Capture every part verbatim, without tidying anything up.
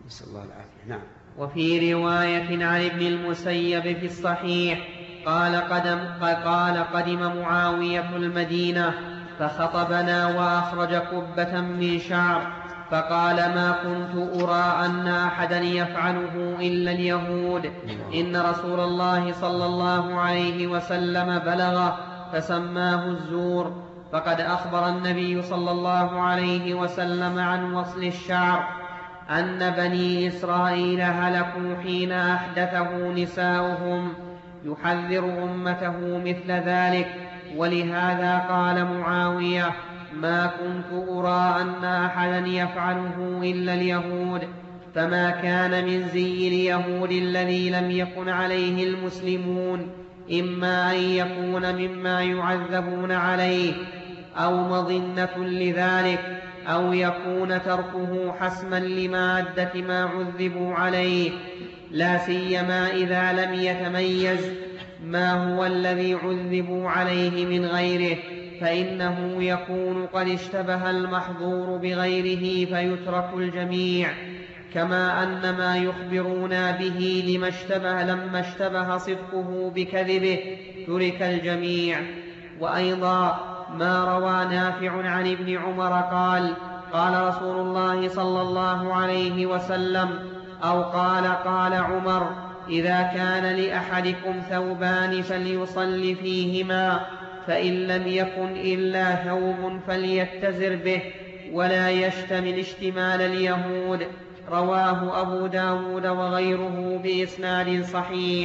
نسأل الله العافية. نعم. وفي رواية عن ابن المسيب في الصحيح قال قدم, قال قدم معاوية المدينة فخطبنا وأخرج قبة من شعر فقال ما كنت أرى أن أحدا يفعله إلا اليهود إن رسول الله صلى الله عليه وسلم بلغ فسماه الزور. فقد أخبر النبي صلى الله عليه وسلم عن وصل الشعر أن بني إسرائيل هلكوا حين أحدثه نساؤهم يحذر أمته مثل ذلك. ولهذا قال معاوية ما كنت أرى أن أحدا يفعله إلا اليهود. فما كان من زي اليهود الذي لم يكن عليه المسلمون إما أن يكون مما يعذبون عليه أو مظنة لذلك أو يكون تركه حسما لمادة ما عذبوا عليه، لا سيما إذا لم يتميز ما هو الذي عذبوا عليه من غيره، فإنه يكون قد اشتبه المحظور بغيره فيترك الجميع، كما أن ما يخبرون به لما اشتبه لما اشتبه صدقه بكذبه ترك الجميع. وأيضا ما روى نافع عن ابن عمر قال قال رسول الله صلى الله عليه وسلم أو قال قال عمر إذا كان لأحدكم ثوبان فليصل فيهما، فإن لم يكن إلا ثوب فليتزر به ولا يشتمل اشتمال اليهود. رواه أبو داود وغيره بإسناد صحيح.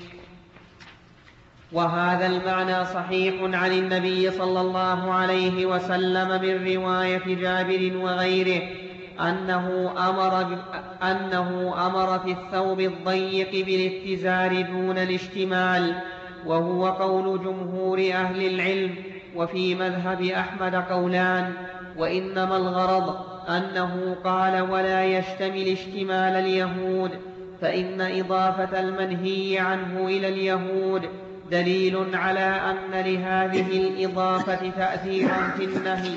وهذا المعنى صحيح عن النبي صلى الله عليه وسلم من رواية جابر وغيره أنه أمر, أنه أمر في الثوب الضيق بالاتزار دون الاشتمال، وهو قول جمهور أهل العلم. وفي مذهب أحمد قولان، وإنما الغرض أنه قال ولا يشتمل اشتمال اليهود، فإن إضافة المنهي عنه إلى اليهود دليل على أن لهذه الإضافة تأثيرا في النهي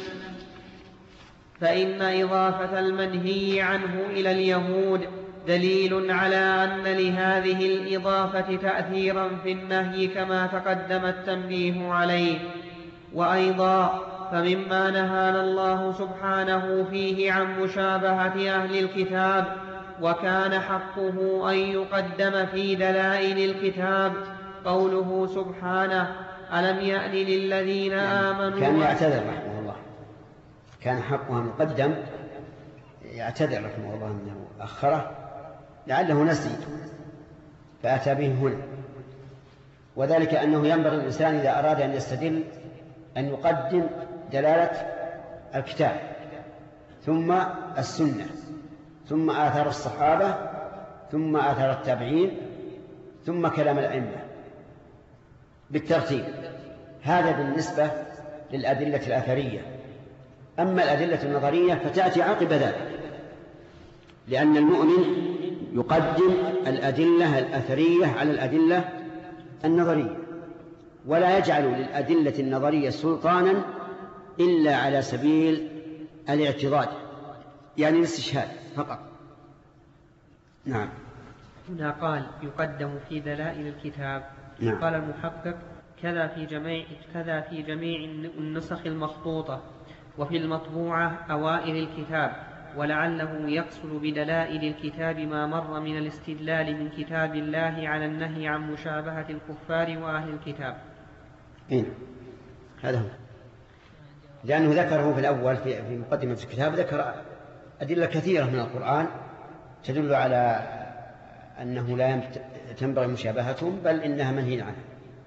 فإن إضافة المنهي عنه إلى اليهود دليل على أن لهذه الإضافة تأثيرا في النهي كما تقدم التنبيه عليه. وأيضا فمما نهانا الله سبحانه فيه عن مشابهة أهل الكتاب وكان حقه أن يقدم في دلائل الكتاب قوله سبحانه ألم يأن للذين آمنوا. كان يعتذر رحمه الله، كان حقها مقدم، يعتذر رحمه الله أنه أخره لعله نسي فأتى به هنا. وذلك أنه ينبغي الإنسان إذا أراد أن يستدل أن يقدم دلالة الكتاب ثم السنة ثم آثار الصحابة ثم آثار التابعين ثم كلام الأئمة بالترتيب. هذا بالنسبة للأدلة الأثرية. أما الأدلة النظرية فتأتي عقب ذلك، لأن المؤمن يقدم الأدلة الأثرية على الأدلة النظرية، ولا يجعل للأدلة النظرية سلطانا إلا على سبيل الاعتضاد، يعني الاستشهاد فقط. نعم. هنا قال يقدم في دلائل الكتاب. نعم. قال المحقق كذا في جميع كذا في جميع النسخ المخطوطة وفي المطبوعة أوائل الكتاب، ولعله يقصد بدلائل الكتاب ما مر من الاستدلال من كتاب الله على النهي عن مشابهة الكفار وأهل الكتاب. إيه؟ هذا هو، لأنه ذكره في الأول في مقدمة الكتاب، ذكر أدلة كثيرة من القرآن تدل على أنه لا تنبغي مشابهتهم بل إنها منهي عنها.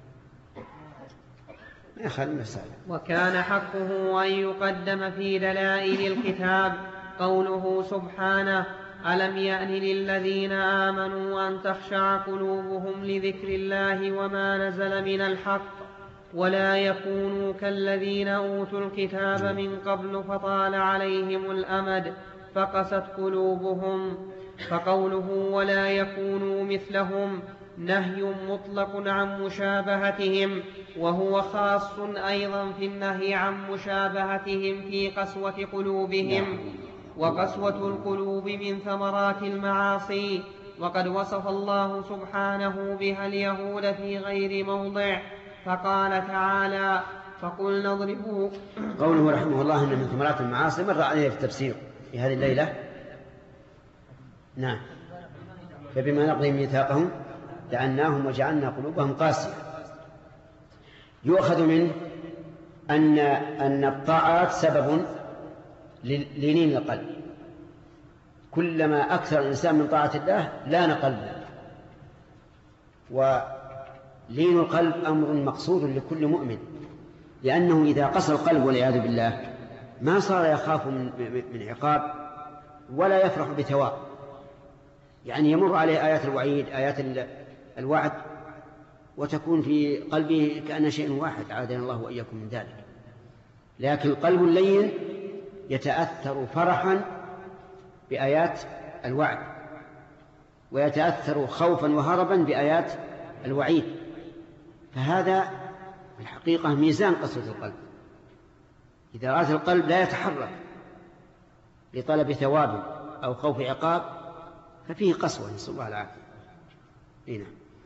وكان حقه أن يقدم في دلائل الكتاب قوله سبحانه ألم يأن للذين آمنوا أن تخشع قلوبهم لذكر الله وما نزل من الحق ولا يكونوا كالذين أوتوا الكتاب من قبل فطال عليهم الأمد فقست قلوبهم. فقوله ولا يكونوا مثلهم نهي مطلق عن مشابهتهم، وهو خاص أيضا في النهي عن مشابهتهم في قسوة قلوبهم. وقسوة القلوب من ثمرات المعاصي. وقد وصف الله سبحانه بها اليهود في غير موضع، فقال تعالى: فقلنا اضربوا. قوله رحمه الله إن من ثمرات المعاصي مر عليه في التفسير في هذه الليلة. نعم. فبما نقضهم ميثاقهم لعناهم وجعلنا قلوبهم قاسية. يؤخذ منه أن أن الطاعات سبب للين القلب. كلما أكثر الإنسان من طاعة الله لان قلبه. ولين القلب أمر مقصود لكل مؤمن، لأنه إذا قسى القلب والعياذ بالله ما صار يخاف من عقاب ولا يفرح بثواب. يعني يمر عليه آيات الوعيد، آيات الوعد، وتكون في قلبه كأن شيء واحد، عادنا الله وإياكم من ذلك. لكن القلب اللين يتأثر فرحا بآيات الوعد، ويتأثر خوفا وهربا بآيات الوعيد. فهذا الحقيقة ميزان قسوة القلب. إذا رأت القلب لا يتحرك لطلب ثواب أو خوف عقاب ففيه قسوة، نسأل الله العافية. هنا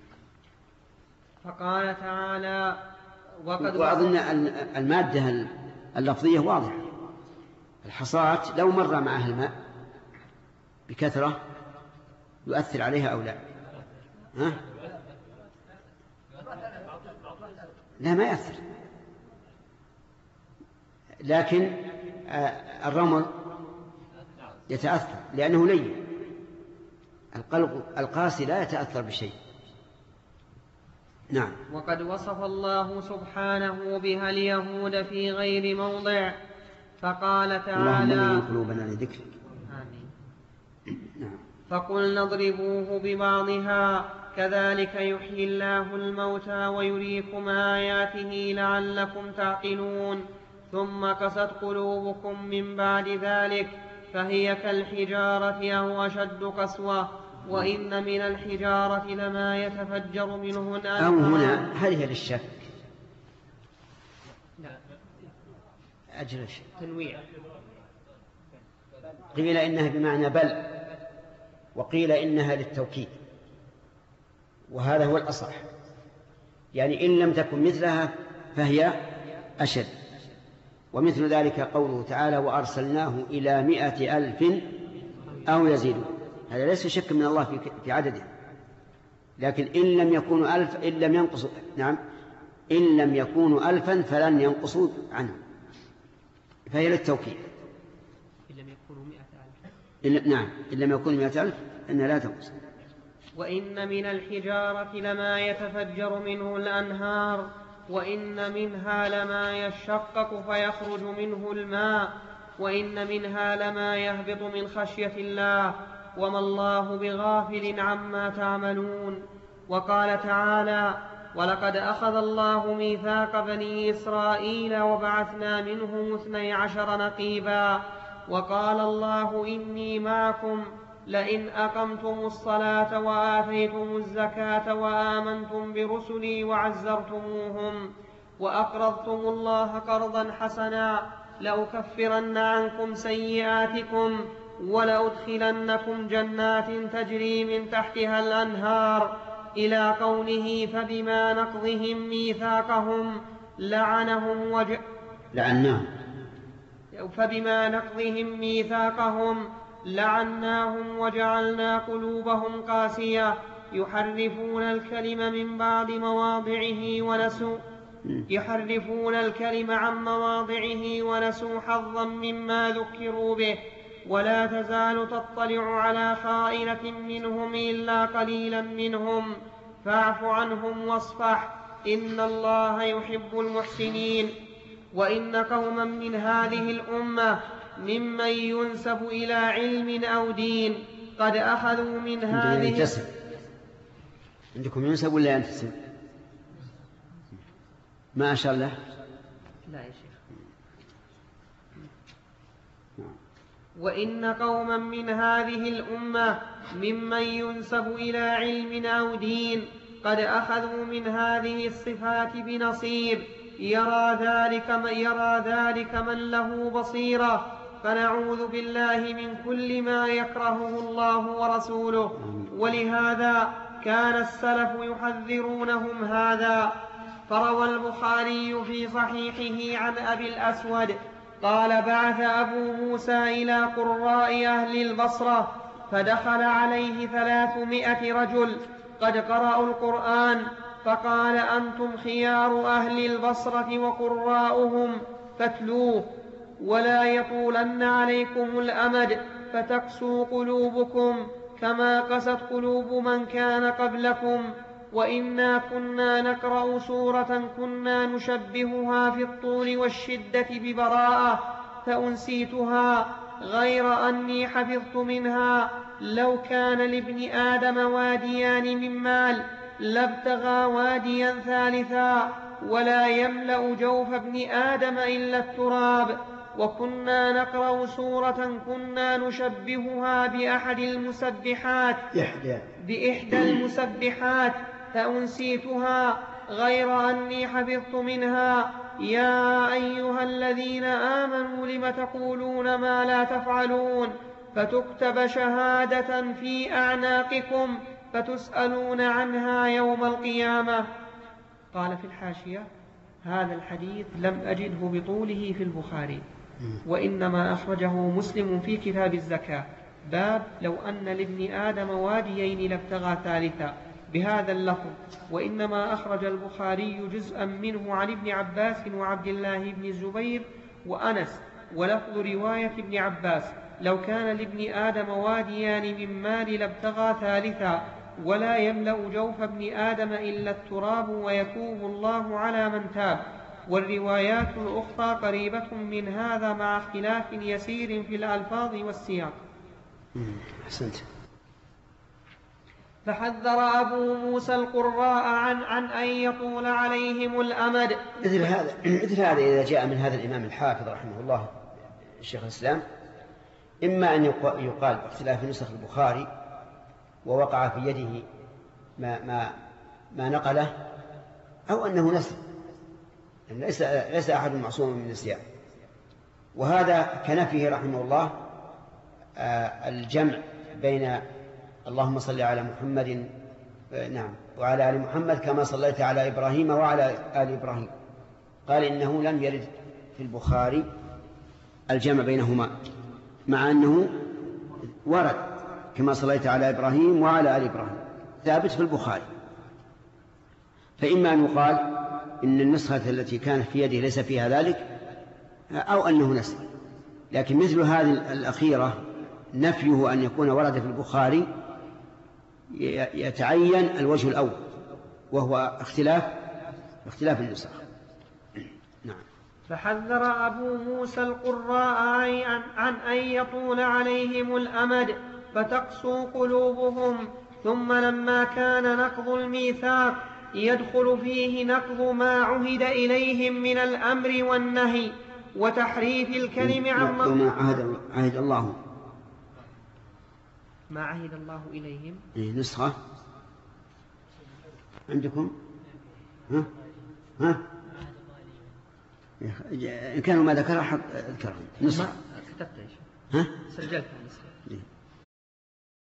فقال تعالى: وقد وأظن المادة اللفظية واضحة. الحصاة لو مر معها الماء بكثرة يؤثر عليها أو لا؟ ها؟ لا، ما يأثر. لكن الرمل يتأثر لأنه لين. القلب القاسي لا يتأثر بشيء. نعم. وقد وصف الله سبحانه بها اليهود في غير موضع، فقال تعالى: اللهم من قلوبنا لذكرك. آمين. نعم. فقلنا اضربوه ببعضها كذلك يحيي الله الموتى ويريكم آياته لعلكم تعقلون. ثم قست قلوبكم من بعد ذلك فهي كالحجارة أو أشد قسوة، وإن من الحجارة لما يتفجر منه الأنهار. أو هنا هل هي للشك؟ لا، أجل الشك. تنويع. قيل إنها بمعنى بل، وقيل إنها للتوكيد، وهذا هو الأصح. يعني إن لم تكن مثلها فهي أشد. ومثل ذلك قوله تعالى: وأرسلناه إلى مائة ألف أو يزيدون. هذا ليس شك من الله في عدده، لكن إن لم يكونوا ألف إن لم ينقصوا نعم إن لم يكونوا ألفا فلن ينقصوا عنه، فهي للتوكيد. إن لم يكونوا مئة ألف. إن نعم إن لم يكونوا مئة ألف إنها لا تنقص. وإن من الحجارة لما يتفجر منه الأنهار، وإن منها لما يشقق فيخرج منه الماء، وإن منها لما يهبط من خشية الله، وما الله بغافل عما تعملون. وقال تعالى: ولقد أخذ الله ميثاق بني إسرائيل وبعثنا منهم اثني عشر نقيبا، وقال الله: إني معكم لئن أقمتم الصلاة وآتيتم الزكاة وآمنتم برسلي وعزرتموهم وأقرضتم الله قرضا حسنا لأكفرن عنكم سيئاتكم ولأدخلنكم جنات تجري من تحتها الأنهار، إلى قوله: فبما نقضهم ميثاقهم لعنهم وج... لعناهم فبما نقضهم ميثاقهم لعناهم وجعلنا قلوبهم قاسية يحرفون الكلم من بعد مواضعه ونسوا يحرفون الكلم عن مواضعه ونسوا حظا مما ذكروا به، ولا تزال تطلع على خائنة منهم إلا قليلا منهم، فاعف عنهم واصفح إن الله يحب المحسنين. وإن قوما من هذه الأمة ممن ينسب إلى علم أو دين قد أخذوا من هذه. ينتسب. عندكم ينسب ولا ينتسب؟ ما أشار له؟ لا يا شيخ. وإن قوما من هذه الأمة ممن ينسب إلى علم أو دين قد أخذوا من هذه الصفات بنصيب، يرى ذلك من, يرى ذلك من له بصيرة فنعوذ بالله من كل ما يكرهه الله ورسوله. ولهذا كان السلف يحذرونهم هذا. فروى البخاري في صحيحه عن أبي الأسود قال بعث أبو موسى إلى قراء أهل البصرة فدخل عليه ثلاثمائة رجل قد قرأوا القرآن، فقال أنتم خيار أهل البصرة وقراؤهم فاتلوه، ولا يطولن عليكم الأمد فتقسوا قلوبكم كما قست قلوب من كان قبلكم. وإنا كنا نقرأ سورة كنا نشبهها في الطول والشدة ببراءة فأنسيتها، غير أني حفظت منها لو كان لابن آدم واديان من مال لابتغى واديا ثالثا ولا يملأ جوف ابن آدم إلا التراب. وكنا نقرأ سورة كنا نشبهها بأحد المسبحات بإحدى المسبحات فأنسيتها، غير أني حفظت منها يا أيها الذين آمنوا لم تقولون ما لا تفعلون، فتكتب شهادة في أعناقكم فتسألون عنها يوم القيامة. قال في الحاشية: هذا الحديث لم أجده بطوله في البخاري، وإنما أخرجه مسلم في كتاب الزكاة باب لو أن لابن آدم واديين لابتغى ثالثا بهذا اللفظ. وإنما أخرج البخاري جزءا منه عن ابن عباس وعبد الله بن الزبير وأنس، ولفظ رواية ابن عباس: لو كان لابن آدم واديان من مال لابتغى ثالثا ولا يملأ جوف ابن آدم إلا التراب ويتوب الله على من تاب. والروايات الأخرى قريبة من هذا مع اختلاف يسير في الألفاظ والسياق. أحسنت. فحذر أبو موسى القراء عن, عن أن يطول عليهم الأمد. مثل هذا مثل هذا إذا جاء من هذا الإمام الحافظ رحمه الله الشيخ الإسلام، إما أن يقال اختلاف نسخ البخاري ووقع في يده ما, ما, ما نقله، أو أنه نسخ، ليس, ليس أحد معصوم من النسيان. وهذا كنفيه رحمه الله الجمع بين اللهم صل على محمد نعم وعلى آل محمد كما صليت على إبراهيم وعلى آل إبراهيم. قال إنه لم يرد في البخاري الجمع بينهما، مع أنه ورد كما صليت على إبراهيم وعلى آل إبراهيم ثابت في البخاري. فإما أن يقال إن النسخة التي كانت في يده ليس فيها ذلك، أو أنه نسخ. لكن مثل هذه الأخيرة نفيه أن يكون ورد في البخاري يتعين الوجه الأول، وهو اختلاف اختلاف النسخ. نعم. فحذر أبو موسى القراء عن, عن أن يطول عليهم الأمد فتقسو قلوبهم. ثم لما كان نقض الميثاق يدخل فيه نقض ما عهد إليهم من الأمر والنهي وتحريف الكلم عن ما عهد, عهد الله ما عهد الله إليهم. نسخة عندكم؟ ها؟ ها؟ إن كانوا ما ذكرها حق اذكرهم. نسخة كتبت إيش؟ ها؟ سجلت النسخة.